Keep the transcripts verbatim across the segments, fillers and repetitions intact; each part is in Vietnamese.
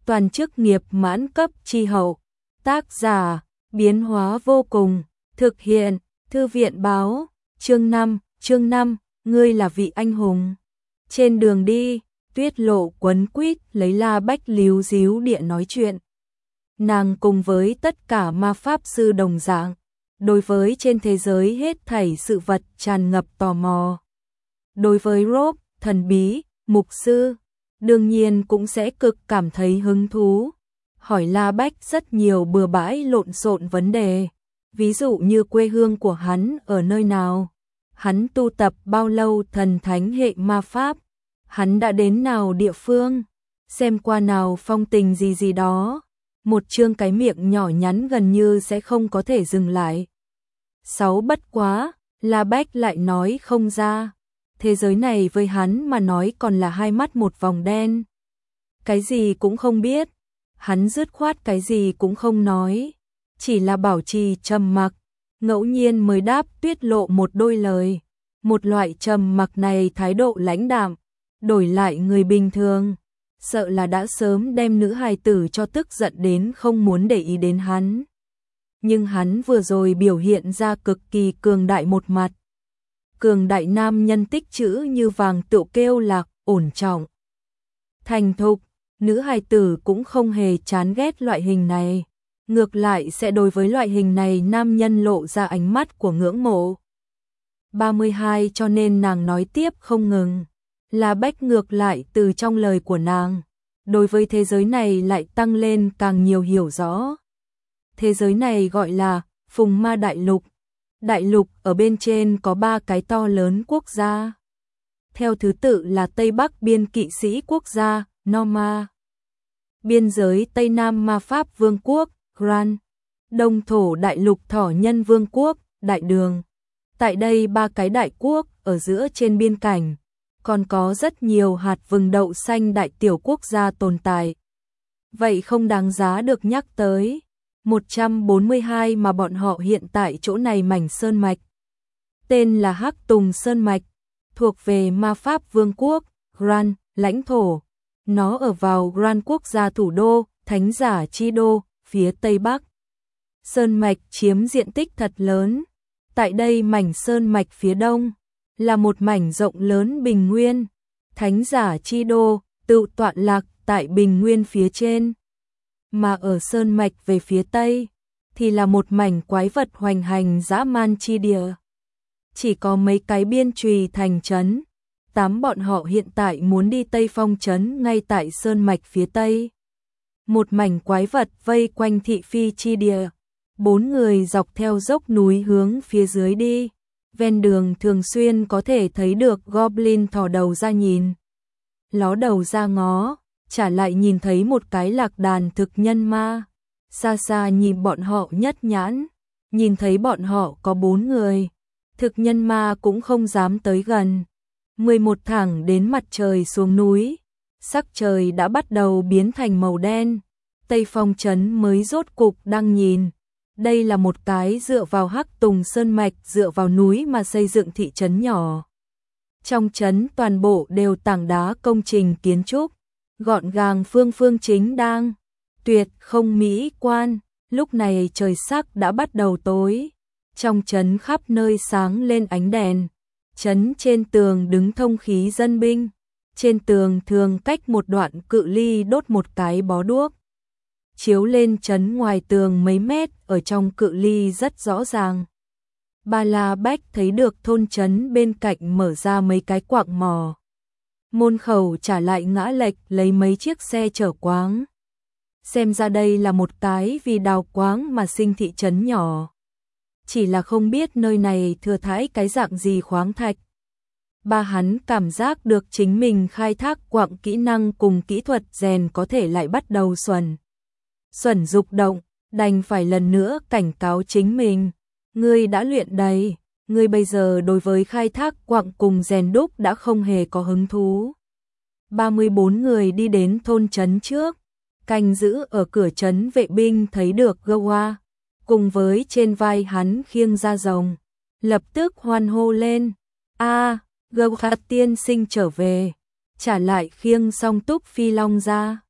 toàn chức nghiệp mãn cấp chi hậu. Tác giả, biến hóa vô cùng, thực hiện, thư viện báo, chương năm, chương năm, ngươi là vị anh hùng. Trên đường đi, Tuyết Lộ quấn quýt lấy La Bách líu díu địa nói chuyện. Nàng cùng với tất cả ma pháp sư đồng dạng, đối với trên thế giới hết thảy sự vật tràn ngập tò mò. Đối với Rob, thần bí, mục sư, đương nhiên cũng sẽ cực cảm thấy hứng thú. Hỏi La Bách rất nhiều bừa bãi lộn xộn vấn đề, ví dụ như quê hương của hắn ở nơi nào, hắn tu tập bao lâu thần thánh hệ ma pháp, hắn đã đến nào địa phương, xem qua nào phong tình gì gì đó. Một chương cái miệng nhỏ nhắn gần như sẽ không có thể dừng lại. Sáu bất quá, La Bách lại nói không ra. Thế giới này với hắn mà nói còn là hai mắt một vòng đen. Cái gì cũng không biết. Hắn dứt khoát cái gì cũng không nói. Chỉ là bảo trì trầm mặc. Ngẫu nhiên mới đáp Tuyết Lộ một đôi lời. Một loại trầm mặc này thái độ lãnh đạm. Đổi lại người bình thường, sợ là đã sớm đem nữ hài tử cho tức giận đến không muốn để ý đến hắn. Nhưng hắn vừa rồi biểu hiện ra cực kỳ cường đại một mặt. Cường đại nam nhân tích chữ như vàng tựu kêu lạc, ổn trọng. Thành thục, nữ hài tử cũng không hề chán ghét loại hình này. Ngược lại sẽ đối với loại hình này nam nhân lộ ra ánh mắt của ngưỡng mộ. ba mươi hai cho nên nàng nói tiếp không ngừng. La Bách ngược lại từ trong lời của nàng, đối với thế giới này lại tăng lên càng nhiều hiểu rõ. Thế giới này gọi là Phùng Ma Đại Lục. Đại lục ở bên trên có ba cái to lớn quốc gia. Theo thứ tự là Tây Bắc Biên Kỵ Sĩ Quốc gia, Norma. Biên giới Tây Nam Ma Pháp Vương quốc, Gran. Đông thổ Đại Lục Thỏ Nhân Vương quốc, Đại Đường. Tại đây ba cái đại quốc ở giữa trên biên cảnh. Còn có rất nhiều hạt vừng đậu xanh đại tiểu quốc gia tồn tại. Vậy không đáng giá được nhắc tới. một trăm bốn mươi hai mà bọn họ hiện tại chỗ này mảnh sơn mạch. Tên là Hắc Tùng Sơn Mạch, thuộc về ma pháp vương quốc, Gran, lãnh thổ. Nó ở vào Gran quốc gia thủ đô, Thánh giả chi đô, phía Tây Bắc. Sơn mạch chiếm diện tích thật lớn. Tại đây mảnh sơn mạch phía đông là một mảnh rộng lớn bình nguyên, Thánh giả chi đô tự tọa lạc tại bình nguyên phía trên, mà ở sơn mạch về phía tây thì là một mảnh quái vật hoành hành dã man chi địa. Chỉ có mấy cái biên trùy thành trấn, tám bọn họ hiện tại muốn đi Tây Phong trấn ngay tại sơn mạch phía tây. Một mảnh quái vật vây quanh thị phi chi địa, bốn người dọc theo dốc núi hướng phía dưới đi. Ven đường thường xuyên có thể thấy được Goblin thò đầu ra nhìn, ló đầu ra ngó, trả lại nhìn thấy một cái lạc đàn thực nhân ma. Xa xa nhìn bọn họ nhất nhãn, nhìn thấy bọn họ có bốn người, thực nhân ma cũng không dám tới gần. mười một thẳng đến mặt trời xuống núi, sắc trời đã bắt đầu biến thành màu đen. Tây Phong trấn mới rốt cục đang nhìn. Đây là một cái dựa vào Hắc Tùng Sơn Mạch, dựa vào núi mà xây dựng thị trấn nhỏ. Trong trấn toàn bộ đều tảng đá công trình kiến trúc, gọn gàng phương phương chính đang, tuyệt không mỹ quan. Lúc này trời sắc đã bắt đầu tối, trong trấn khắp nơi sáng lên ánh đèn. Trấn trên tường đứng thông khí dân binh, trên tường thường cách một đoạn cự ly đốt một cái bó đuốc. Chiếu lên trấn ngoài tường mấy mét, ở trong cự ly rất rõ ràng. Ba La Bách thấy được thôn trấn bên cạnh mở ra mấy cái quạng mỏ. Môn khẩu trả lại ngã lệch lấy mấy chiếc xe chở quáng. Xem ra đây là một cái vì đào quáng mà sinh thị trấn nhỏ. Chỉ là không biết nơi này thừa thãi cái dạng gì khoáng thạch. Ba hắn cảm giác được chính mình khai thác quạng kỹ năng cùng kỹ thuật rèn có thể lại bắt đầu xuẩn. Xuẩn dục động, đành phải lần nữa cảnh cáo chính mình. Ngươi đã luyện đầy, ngươi bây giờ đối với khai thác quặng cùng rèn đúc đã không hề có hứng thú. ba mươi bốn người đi đến thôn trấn trước, canh giữ ở cửa trấn vệ binh thấy được Gowa, cùng với trên vai hắn khiêng ra rồng, lập tức hoan hô lên. A, à, Gowa tiên sinh trở về, trả lại khiêng song túc phi long ra.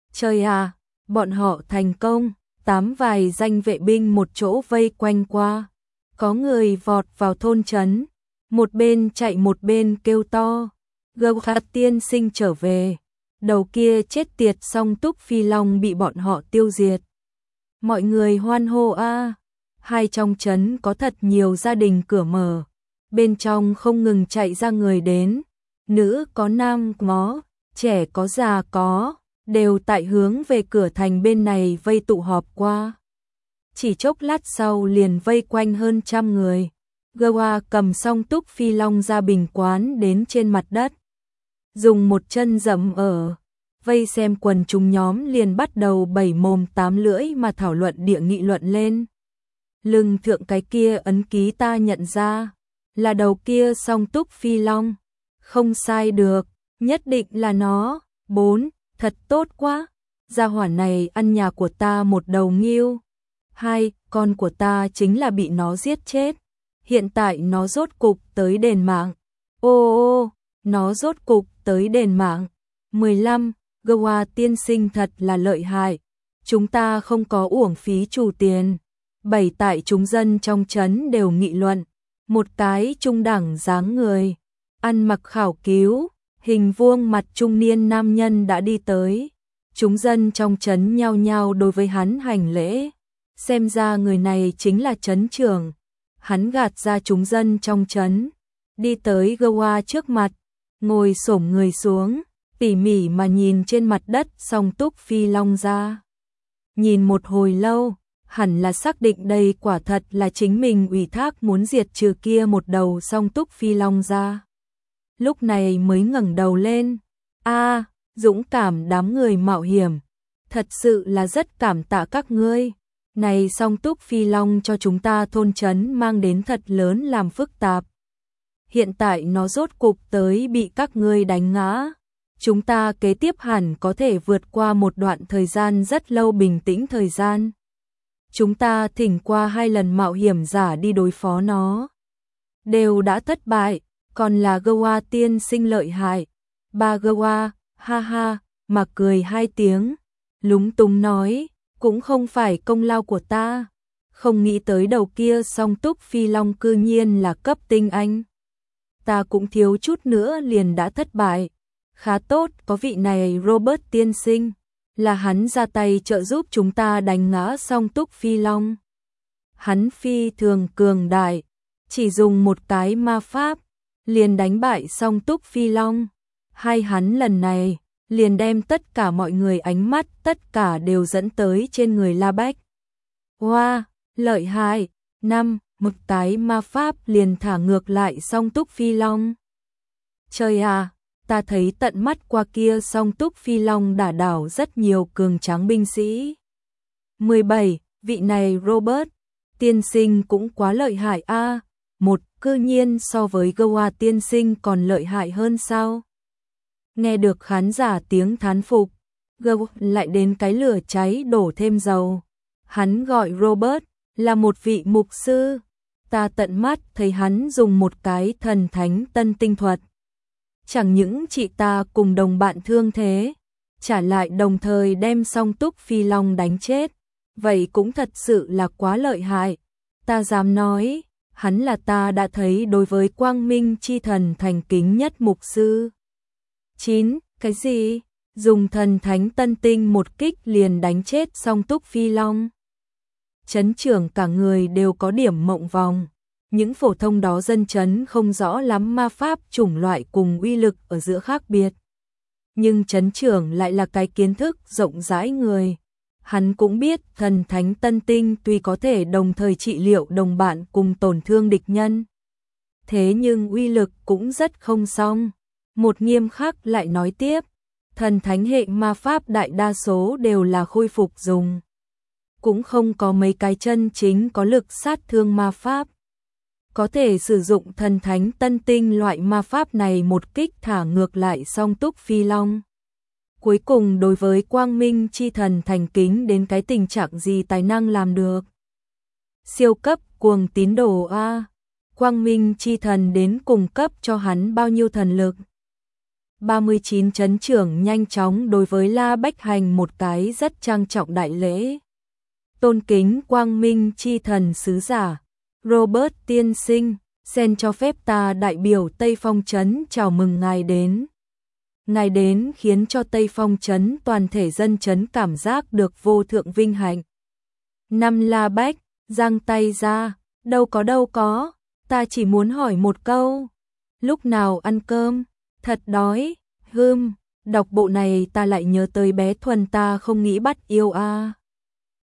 Trời à, bọn họ thành công, tám vài danh vệ binh một chỗ vây quanh qua. Có người vọt vào thôn trấn, một bên chạy một bên kêu to, Gâu Khát tiên sinh trở về. Đầu kia chết tiệt Song Túc Phi Long bị bọn họ tiêu diệt. Mọi người hoan hô a. Hai trong trấn có thật nhiều gia đình cửa mở, bên trong không ngừng chạy ra người đến, nữ có nam có, trẻ có già có, đều tại hướng về cửa thành bên này vây tụ họp qua. Chỉ chốc lát sau liền vây quanh hơn trăm người. Gawa cầm Song Túc Phi Long ra bình quán đến trên mặt đất, dùng một chân dẫm ở. Vây xem quần chúng nhóm liền bắt đầu bảy mồm tám lưỡi mà thảo luận địa nghị luận lên. Lưng thượng cái kia ấn ký ta nhận ra, là đầu kia Song Túc Phi Long. Không sai được, nhất định là nó. Bốn, thật tốt quá. Gia hỏa này ăn nhà của ta một đầu nghêu. Hai, con của ta chính là bị nó giết chết. Hiện tại nó rốt cục tới đền mạng. Ô ô, nó rốt cục tới đền mạng. mười lăm, Gawa tiên sinh thật là lợi hại. Chúng ta không có uổng phí trù tiền. Bảy tại chúng dân trong trấn đều nghị luận. Một cái trung đẳng dáng người, ăn mặc khảo cứu, hình vuông mặt trung niên nam nhân đã đi tới. Chúng dân trong trấn nhao nhao đối với hắn hành lễ. Xem ra người này chính là trấn trưởng. Hắn gạt ra chúng dân trong trấn, đi tới Gawa trước mặt, ngồi xổm người xuống, tỉ mỉ mà nhìn trên mặt đất Song Túc Phi Long ra. Nhìn một hồi lâu, hẳn là xác định đây quả thật là chính mình ủy thác muốn diệt trừ kia một đầu Song Túc Phi Long ra. Lúc này mới ngẩng đầu lên. A, dũng cảm đám người mạo hiểm, thật sự là rất cảm tạ các ngươi. Này Song Túc Phi Long cho chúng ta thôn trấn mang đến thật lớn làm phức tạp. Hiện tại nó rốt cục tới bị các ngươi đánh ngã. Chúng ta kế tiếp hẳn có thể vượt qua một đoạn thời gian rất lâu bình tĩnh thời gian. Chúng ta thỉnh qua hai lần mạo hiểm giả đi đối phó nó, đều đã thất bại, còn là Gawa tiên sinh lợi hại. Ba Gawa, ha ha, mà cười hai tiếng, lúng túng nói, cũng không phải công lao của ta. Không nghĩ tới đầu kia Song Túc Phi Long cư nhiên là cấp tinh anh. Ta cũng thiếu chút nữa liền đã thất bại. Khá tốt, có vị này Robert tiên sinh, là hắn ra tay trợ giúp chúng ta đánh ngã Song Túc Phi Long. Hắn phi thường cường đại, chỉ dùng một cái ma pháp, liền đánh bại Song Túc Phi Long. Hai hắn lần này, liền đem tất cả mọi người ánh mắt, tất cả đều dẫn tới trên người La Bách. Wow, lợi hại. Năm, một cái ma pháp liền thả ngược lại Song Túc Phi Long. Trời à, ta thấy tận mắt qua kia Song Túc Phi Long đả đảo rất nhiều cường tráng binh sĩ. mười bảy, vị này Robert tiên sinh cũng quá lợi hại a. À, một, cư nhiên so với Gawa tiên sinh còn lợi hại hơn sao? Nghe được khán giả tiếng thán phục, Gawa lại đến cái lửa cháy đổ thêm dầu. Hắn gọi Robert là một vị mục sư. Ta tận mắt thấy hắn dùng một cái thần thánh tân tinh thuật. Chẳng những chị ta cùng đồng bạn thương thế, trả lại đồng thời đem Song Túc Phi Long đánh chết. Vậy cũng thật sự là quá lợi hại. Ta dám nói, hắn là ta đã thấy đối với quang minh chi thần thành kính nhất mục sư. chín. Cái gì? Dùng thần thánh tân tinh một kích liền đánh chết Song Túc Phi Long. Trấn trưởng cả người đều có điểm mộng vòng. Những phổ thông đó dân trấn không rõ lắm ma pháp chủng loại cùng uy lực ở giữa khác biệt. Nhưng trấn trưởng lại là cái kiến thức rộng rãi người. Hắn cũng biết thần thánh tân tinh tuy có thể đồng thời trị liệu đồng bạn cùng tổn thương địch nhân. Thế nhưng uy lực cũng rất không song. Một nghiêm khắc lại nói tiếp, thần thánh hệ ma pháp đại đa số đều là khôi phục dùng. Cũng không có mấy cái chân chính có lực sát thương ma pháp. Có thể sử dụng thần thánh tân tinh loại ma pháp này một kích thả ngược lại Song Túc Phi Long. Cuối cùng đối với quang minh chi thần thành kính đến cái tình trạng gì tài năng làm được. Siêu cấp cuồng tín đồ A. Quang minh chi thần đến cung cấp cho hắn bao nhiêu thần lực. ba mươi chín trấn trưởng nhanh chóng đối với La Bách hành một cái rất trang trọng đại lễ. Tôn kính quang minh chi thần sứ giả, Robert tiên sinh, xin cho phép ta đại biểu Tây Phong trấn chào mừng ngài đến. Ngài đến khiến cho Tây Phong trấn toàn thể dân trấn cảm giác được vô thượng vinh hạnh. Năm La Bách, giang tay ra, đâu có đâu có, ta chỉ muốn hỏi một câu. Lúc nào ăn cơm? Thật đói, hưm, đọc bộ này ta lại nhớ tới bé Thuần ta không nghĩ bắt yêu a. À.